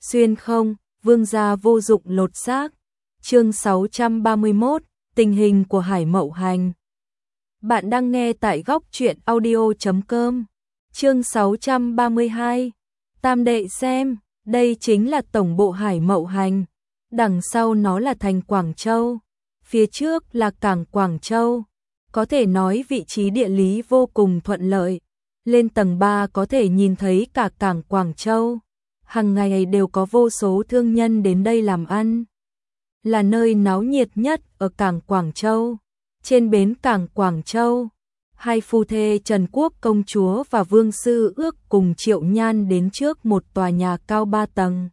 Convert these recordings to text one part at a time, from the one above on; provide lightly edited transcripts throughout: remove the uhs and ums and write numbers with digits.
Xuyên không, vương gia vô dụng lột xác. Chương 631, tình hình của Hải Mậu Hành. Bạn đang nghe tại góc truyện audio.com. Chương 632. Tam đệ xem, đây chính là tổng bộ Hải Mậu Hành. Đằng sau nó là thành Quảng Châu, phía trước là cảng Quảng Châu. Có thể nói vị trí địa lý vô cùng thuận lợi. Lên tầng 3 có thể nhìn thấy cả cảng Quảng Châu. Hàng ngày đều có vô số thương nhân đến đây làm ăn. Là nơi náo nhiệt nhất ở cảng Quảng Châu. Trên bến cảng Quảng Châu, hai phu thê Trần Quốc công chúa và Vương Sư Ước cùng Triệu Nhan đến trước một tòa nhà cao 3 tầng.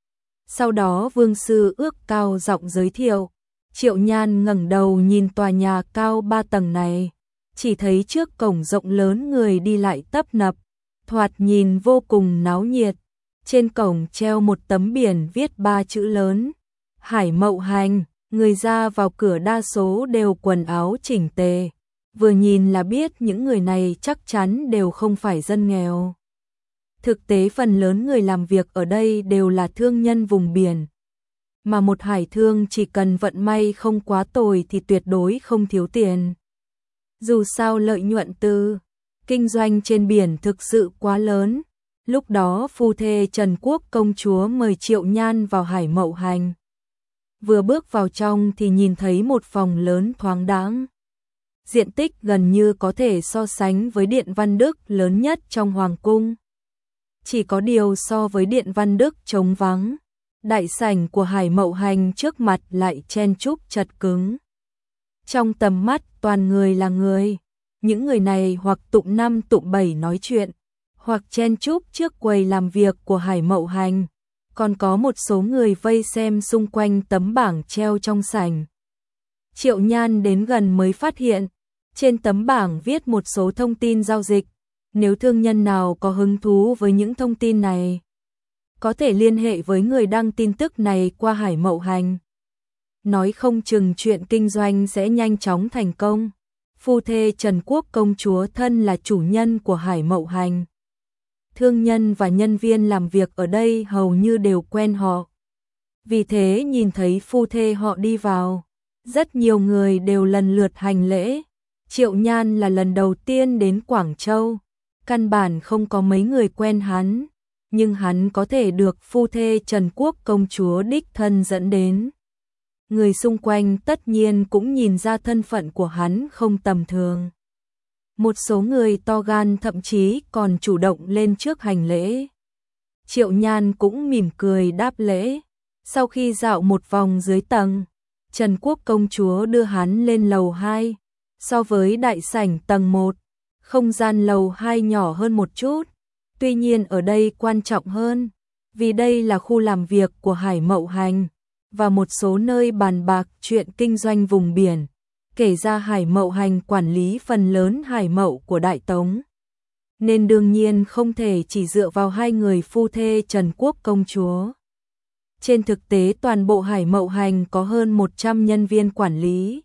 Sau đó Vương Sư Ước cao giọng giới thiệu. Triệu Nhan ngẩng đầu nhìn tòa nhà cao 3 tầng này, chỉ thấy trước cổng rộng lớn người đi lại tấp nập, thoạt nhìn vô cùng náo nhiệt. Trên cổng treo một tấm biển viết 3 chữ lớn: Hải Mậu Hành. Người ra vào cửa đa số đều quần áo chỉnh tề, vừa nhìn là biết những người này chắc chắn đều không phải dân nghèo. Thực tế phần lớn người làm việc ở đây đều là thương nhân vùng biển, mà một hải thương chỉ cần vận may không quá tồi thì tuyệt đối không thiếu tiền. Dù sao lợi nhuận từ kinh doanh trên biển thực sự quá lớn. Lúc đó phu thê Trần Quốc công chúa mời Triệu Nhan vào Hải Mậu Hành. Vừa bước vào trong thì nhìn thấy một phòng lớn thoáng đãng. Diện tích gần như có thể so sánh với Điện Văn Đức lớn nhất trong Hoàng cung. Chỉ có điều so với Điện Văn Đức trống vắng, đại sảnh của Hải Mậu Hành trước mặt lại chen chúc chật cứng. Trong tầm mắt toàn người là người. Những người này hoặc tụng năm tụng bảy nói chuyện, hoặc chen chúc trước quầy làm việc của Hải Mậu Hành. Còn có một số người vây xem xung quanh tấm bảng treo trong sảnh. Triệu Nhan đến gần mới phát hiện, trên tấm bảng viết một số thông tin giao dịch. Nếu thương nhân nào có hứng thú với những thông tin này, có thể liên hệ với người đăng tin tức này qua Hải Mậu Hành. Nói không chừng chuyện kinh doanh sẽ nhanh chóng thành công. Phu thê Trần Quốc công chúa thân là chủ nhân của Hải Mậu Hành. Thương nhân và nhân viên làm việc ở đây hầu như đều quen họ. Vì thế nhìn thấy phu thê họ đi vào, rất nhiều người đều lần lượt hành lễ. Triệu Nhan là lần đầu tiên đến Quảng Châu, căn bản không có mấy người quen hắn, nhưng hắn có thể được phu thê Trần Quốc công chúa đích thân dẫn đến. Người xung quanh tất nhiên cũng nhìn ra thân phận của hắn không tầm thường. Một số người to gan thậm chí còn chủ động lên trước hành lễ. Triệu Nhan cũng mỉm cười đáp lễ. Sau khi dạo một vòng dưới tầng, Trần Quốc công chúa đưa hắn lên lầu 2. So với đại sảnh tầng 1, không gian lầu 2 nhỏ hơn một chút. Tuy nhiên ở đây quan trọng hơn, vì đây là khu làm việc của Hải Mậu Hành và một số nơi bàn bạc chuyện kinh doanh vùng biển. Kể ra Hải Mậu Hành quản lý phần lớn hải mậu của Đại Tống, nên đương nhiên không thể chỉ dựa vào hai người phu thê Trần Quốc công chúa. Trên thực tế toàn bộ Hải Mậu Hành có hơn 100 nhân viên quản lý.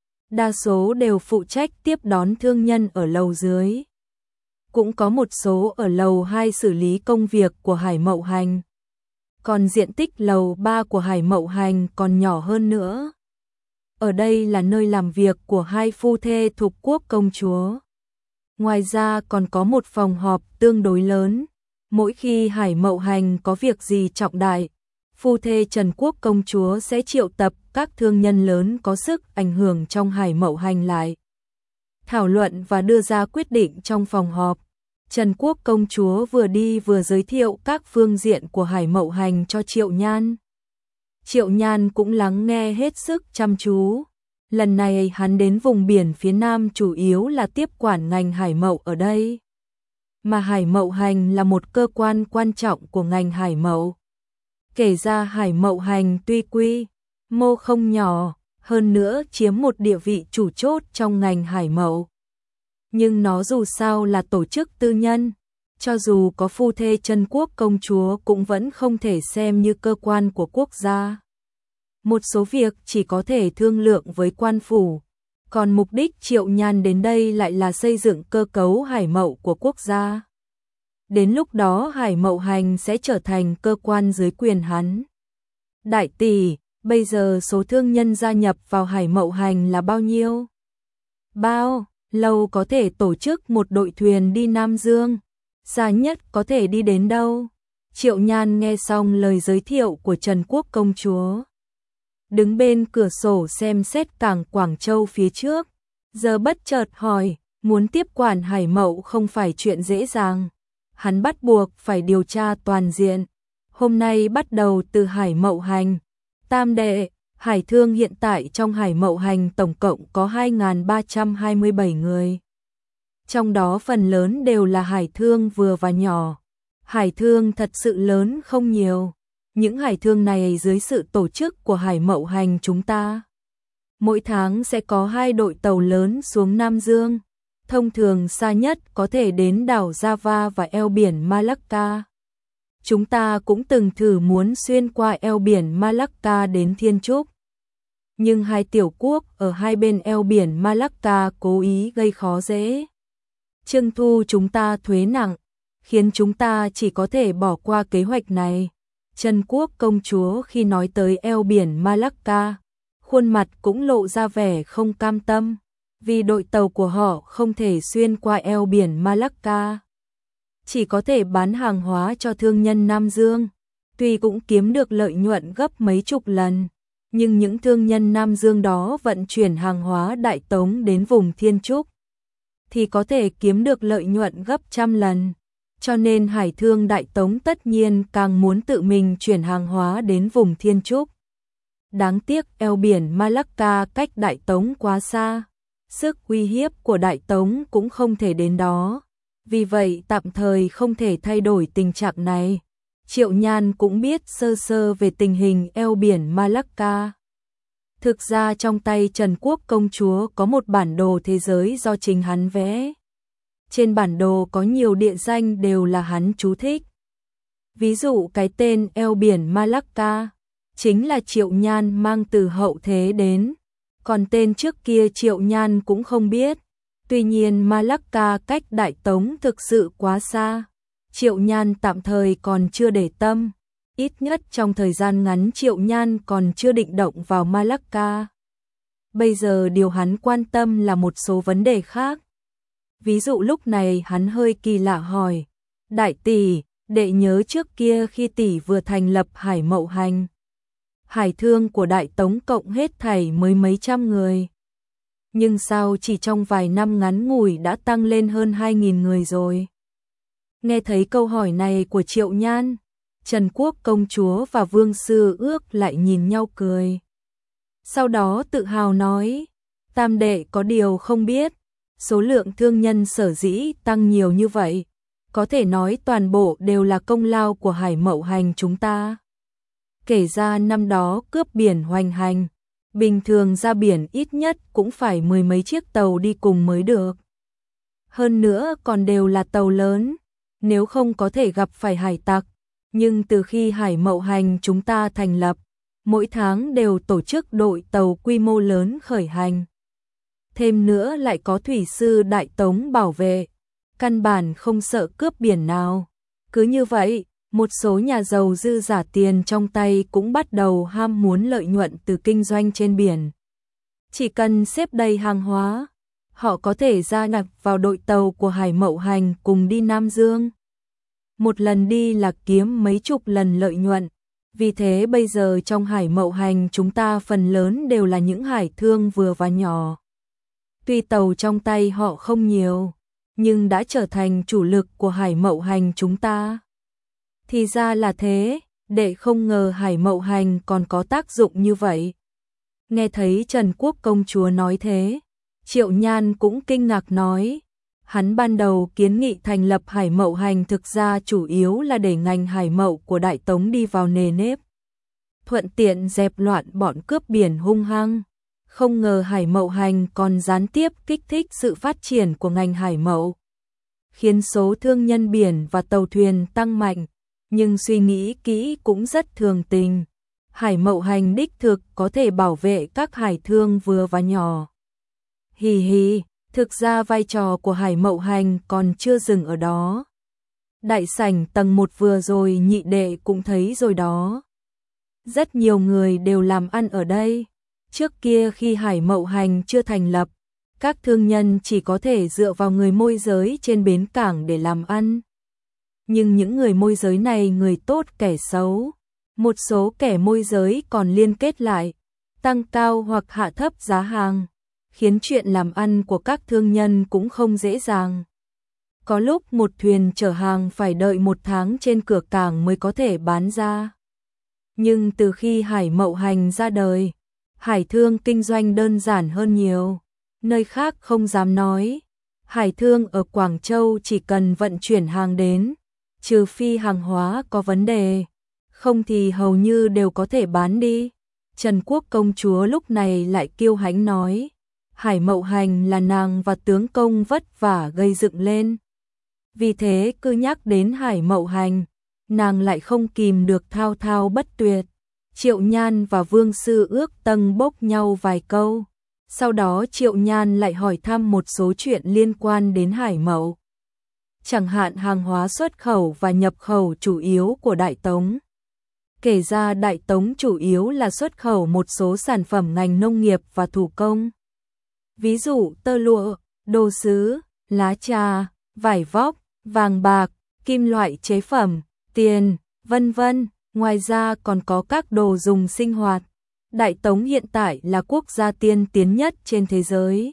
Đa số đều phụ trách tiếp đón thương nhân ở lầu dưới. Cũng có một số ở lầu 2 xử lý công việc của Hải Mậu Hành. Còn diện tích lầu 3 của Hải Mậu Hành còn nhỏ hơn nữa. Ở đây là nơi làm việc của hai phu thê Thục Quốc công chúa. Ngoài ra còn có một phòng họp tương đối lớn. Mỗi khi Hải Mậu Hành có việc gì trọng đại, phu thê Trần Quốc công chúa sẽ triệu tập các thương nhân lớn có sức ảnh hưởng trong Hải Mậu Hành lại, thảo luận và đưa ra quyết định trong phòng họp. Trần Quốc công chúa vừa đi vừa giới thiệu các phương diện của Hải Mậu Hành cho Triệu Nhan. Triệu Nhan cũng lắng nghe hết sức chăm chú. Lần này hắn đến vùng biển phía Nam chủ yếu là tiếp quản ngành hải mậu ở đây. Mà Hải Mậu Hành là một cơ quan quan trọng của ngành hải mậu. Kể ra Hải Mậu Hành tuy quy mô không nhỏ, hơn nữa chiếm một địa vị chủ chốt trong ngành hải mậu. Nhưng nó dù sao là tổ chức tư nhân, cho dù có phu thê Trần Quốc công chúa cũng vẫn không thể xem như cơ quan của quốc gia. Một số việc chỉ có thể thương lượng với quan phủ, còn mục đích Triệu Nhan đến đây lại là xây dựng cơ cấu hải mậu của quốc gia. Đến lúc đó Hải Mậu Hành sẽ trở thành cơ quan dưới quyền hắn. Đại tỷ, bây giờ số thương nhân gia nhập vào Hải Mậu Hành là bao nhiêu? Bao lâu có thể tổ chức một đội thuyền đi Nam Dương? Xa nhất có thể đi đến đâu? Triệu Nhan nghe xong lời giới thiệu của Trần Quốc công chúa, đứng bên cửa sổ xem xét cảng Quảng Châu phía trước, giờ bất chợt hỏi, muốn tiếp quản Hải Mậu không phải chuyện dễ dàng. Hắn bắt buộc phải điều tra toàn diện. Hôm nay bắt đầu từ Hải Mậu Hành. Tam đệ, hải thương hiện tại trong Hải Mậu Hành tổng cộng có 2.327 người. Trong đó phần lớn đều là hải thương vừa và nhỏ. Hải thương thật sự lớn không nhiều. Những hải thương này dưới sự tổ chức của Hải Mậu Hành chúng ta, mỗi tháng sẽ có 2 đội tàu lớn xuống Nam Dương. Thông thường xa nhất có thể đến đảo Java và eo biển Malacca. Chúng ta cũng từng thử muốn xuyên qua eo biển Malacca đến Thiên Trúc. Nhưng hai tiểu quốc ở hai bên eo biển Malacca cố ý gây khó dễ, trưng thu chúng ta thuế nặng, khiến chúng ta chỉ có thể bỏ qua kế hoạch này. Trần Quốc công chúa khi nói tới eo biển Malacca, khuôn mặt cũng lộ ra vẻ không cam tâm, vì đội tàu của họ không thể xuyên qua eo biển Malacca, chỉ có thể bán hàng hóa cho thương nhân Nam Dương. Tuy cũng kiếm được lợi nhuận gấp mấy chục lần, nhưng những thương nhân Nam Dương đó vận chuyển hàng hóa Đại Tống đến vùng Thiên Trúc thì có thể kiếm được lợi nhuận gấp trăm lần. Cho nên hải thương Đại Tống tất nhiên càng muốn tự mình chuyển hàng hóa đến vùng Thiên Trúc. Đáng tiếc eo biển Malacca cách Đại Tống quá xa, sức uy hiếp của Đại Tống cũng không thể đến đó, vì vậy tạm thời không thể thay đổi tình trạng này. Triệu Nhan cũng biết sơ sơ về tình hình eo biển Malacca. Thực ra trong tay Trần Quốc công chúa có một bản đồ thế giới do chính hắn vẽ. Trên bản đồ có nhiều địa danh đều là hắn chú thích. Ví dụ cái tên eo biển Malacca chính là Triệu Nhan mang từ hậu thế đến, còn tên trước kia Triệu Nhan cũng không biết. Tuy nhiên Malacca cách Đại Tống thực sự quá xa, Triệu Nhan tạm thời còn chưa để tâm. Ít nhất trong thời gian ngắn Triệu Nhan còn chưa định động vào Malacca. Bây giờ điều hắn quan tâm là một số vấn đề khác. Ví dụ lúc này hắn hơi kỳ lạ hỏi, đại tỷ, đệ nhớ trước kia khi tỷ vừa thành lập Hải Mậu Hành, hải thương của Đại Tống cộng hết thảy mới mấy trăm người. Nhưng sao chỉ trong vài năm ngắn ngủi đã tăng lên hơn 2.000 người rồi? Nghe thấy câu hỏi này của Triệu Nhan, Trần Quốc công chúa và Vương Sư Ước lại nhìn nhau cười. Sau đó tự hào nói, tam đệ có điều không biết, số lượng thương nhân sở dĩ tăng nhiều như vậy, có thể nói toàn bộ đều là công lao của Hải Mậu Hành chúng ta. Kể ra năm đó cướp biển hoành hành, bình thường ra biển ít nhất cũng phải mười mấy chiếc tàu đi cùng mới được. Hơn nữa còn đều là tàu lớn, nếu không có thể gặp phải hải tặc. Nhưng từ khi Hải Mậu Hành chúng ta thành lập, mỗi tháng đều tổ chức đội tàu quy mô lớn khởi hành. Thêm nữa lại có thủy sư Đại Tống bảo vệ, căn bản không sợ cướp biển nào. Cứ như vậy, một số nhà giàu dư giả tiền trong tay cũng bắt đầu ham muốn lợi nhuận từ kinh doanh trên biển. Chỉ cần xếp đầy hàng hóa, họ có thể gia nhập vào đội tàu của Hải Mậu Hành cùng đi Nam Dương. Một lần đi là kiếm mấy chục lần lợi nhuận. Vì thế bây giờ trong Hải Mậu Hành chúng ta phần lớn đều là những hải thương vừa và nhỏ. Tuy tàu trong tay họ không nhiều, nhưng đã trở thành chủ lực của Hải Mậu Hành chúng ta. Thì ra là thế, đệ không ngờ Hải Mậu Hành còn có tác dụng như vậy. Nghe thấy Trần Quốc công chúa nói thế, Triệu Nhan cũng kinh ngạc nói, hắn ban đầu kiến nghị thành lập Hải Mậu Hành thực ra chủ yếu là để ngành hải mậu của Đại Tống đi vào nề nếp, thuận tiện dẹp loạn bọn cướp biển hung hăng. Không ngờ Hải Mậu Hành còn gián tiếp kích thích sự phát triển của ngành hải mậu, khiến số thương nhân biển và tàu thuyền tăng mạnh. Nhưng suy nghĩ kỹ cũng rất thường tình. Hải Mậu Hành đích thực có thể bảo vệ các hải thương vừa và nhỏ. Hì hì, thực ra vai trò của Hải Mậu Hành còn chưa dừng ở đó. Đại sảnh tầng 1 vừa rồi nhị đệ cũng thấy rồi đó. Rất nhiều người đều làm ăn ở đây. Trước kia khi Hải Mậu Hành chưa thành lập, các thương nhân chỉ có thể dựa vào người môi giới trên bến cảng để làm ăn. Nhưng những người môi giới này người tốt kẻ xấu, một số kẻ môi giới còn liên kết lại, tăng cao hoặc hạ thấp giá hàng, khiến chuyện làm ăn của các thương nhân cũng không dễ dàng. Có lúc một thuyền chở hàng phải đợi 1 tháng trên cửa cảng mới có thể bán ra. Nhưng từ khi Hải Mậu Hành ra đời, hải thương kinh doanh đơn giản hơn nhiều. Nơi khác không dám nói. Hải thương ở Quảng Châu chỉ cần vận chuyển hàng đến, trừ phi hàng hóa có vấn đề, không thì hầu như đều có thể bán đi. Trần Quốc công chúa lúc này lại kiêu hãnh nói, Hải Mậu Hành là nàng và tướng công vất vả gây dựng lên. Vì thế cứ nhắc đến Hải Mậu Hành, nàng lại không kìm được thao thao bất tuyệt. Triệu Nhan và Vương Sư ước tâng bốc nhau vài câu. Sau đó Triệu Nhan lại hỏi thăm một số chuyện liên quan đến Hải Mậu. Chẳng hạn hàng hóa xuất khẩu và nhập khẩu chủ yếu của Đại Tống. Kể ra Đại Tống chủ yếu là xuất khẩu một số sản phẩm ngành nông nghiệp và thủ công. Ví dụ tơ lụa, đồ sứ, lá trà, vải vóc, vàng bạc, kim loại chế phẩm, tiền, vân vân. Ngoài ra còn có các đồ dùng sinh hoạt. Đại Tống hiện tại là quốc gia tiên tiến nhất trên thế giới,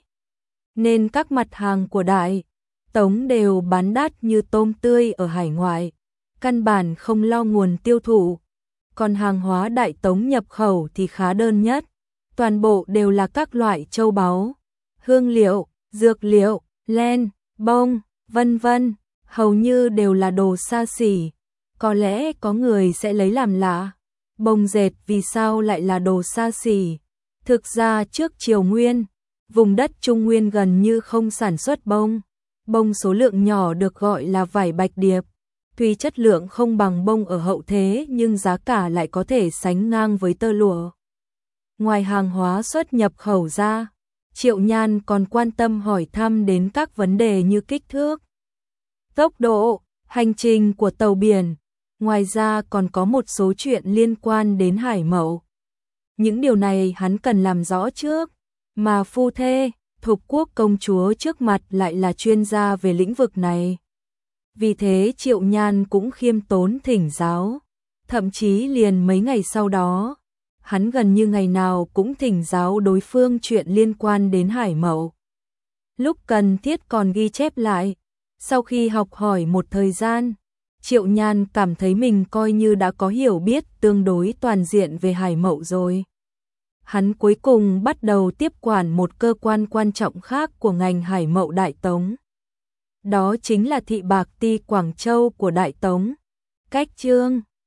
nên các mặt hàng của Đại Tống đều bán đắt như tôm tươi ở hải ngoại, căn bản không lo nguồn tiêu thụ. Còn hàng hóa Đại Tống nhập khẩu thì khá đơn nhất, toàn bộ đều là các loại châu báu, hương liệu, dược liệu, len, bông, vân vân, hầu như đều là đồ xa xỉ. Có lẽ có người sẽ lấy làm lạ, bông dệt vì sao lại là đồ xa xỉ? Thực ra trước Triều Nguyên, vùng đất Trung Nguyên gần như không sản xuất bông. Bông số lượng nhỏ được gọi là vải bạch điệp. Tuy chất lượng không bằng bông ở hậu thế nhưng giá cả lại có thể sánh ngang với tơ lụa. Ngoài hàng hóa xuất nhập khẩu ra, Triệu Nhan còn quan tâm hỏi thăm đến các vấn đề như kích thước, tốc độ, hành trình của tàu biển. Ngoài ra còn có một số chuyện liên quan đến Hải Mậu. Những điều này hắn cần làm rõ trước, mà phu thê, Thục Quốc công chúa trước mặt lại là chuyên gia về lĩnh vực này. Vì thế Triệu Nhan cũng khiêm tốn thỉnh giáo, thậm chí liền mấy ngày sau đó, hắn gần như ngày nào cũng thỉnh giáo đối phương chuyện liên quan đến Hải Mậu. Lúc cần thiết còn ghi chép lại. Sau khi học hỏi một thời gian, Triệu Nhan cảm thấy mình coi như đã có hiểu biết tương đối toàn diện về Hải Mậu rồi. Hắn cuối cùng bắt đầu tiếp quản một cơ quan quan trọng khác của ngành Hải Mậu Đại Tống. Đó chính là Thị Bạc Ti Quảng Châu của Đại Tống. Cách chương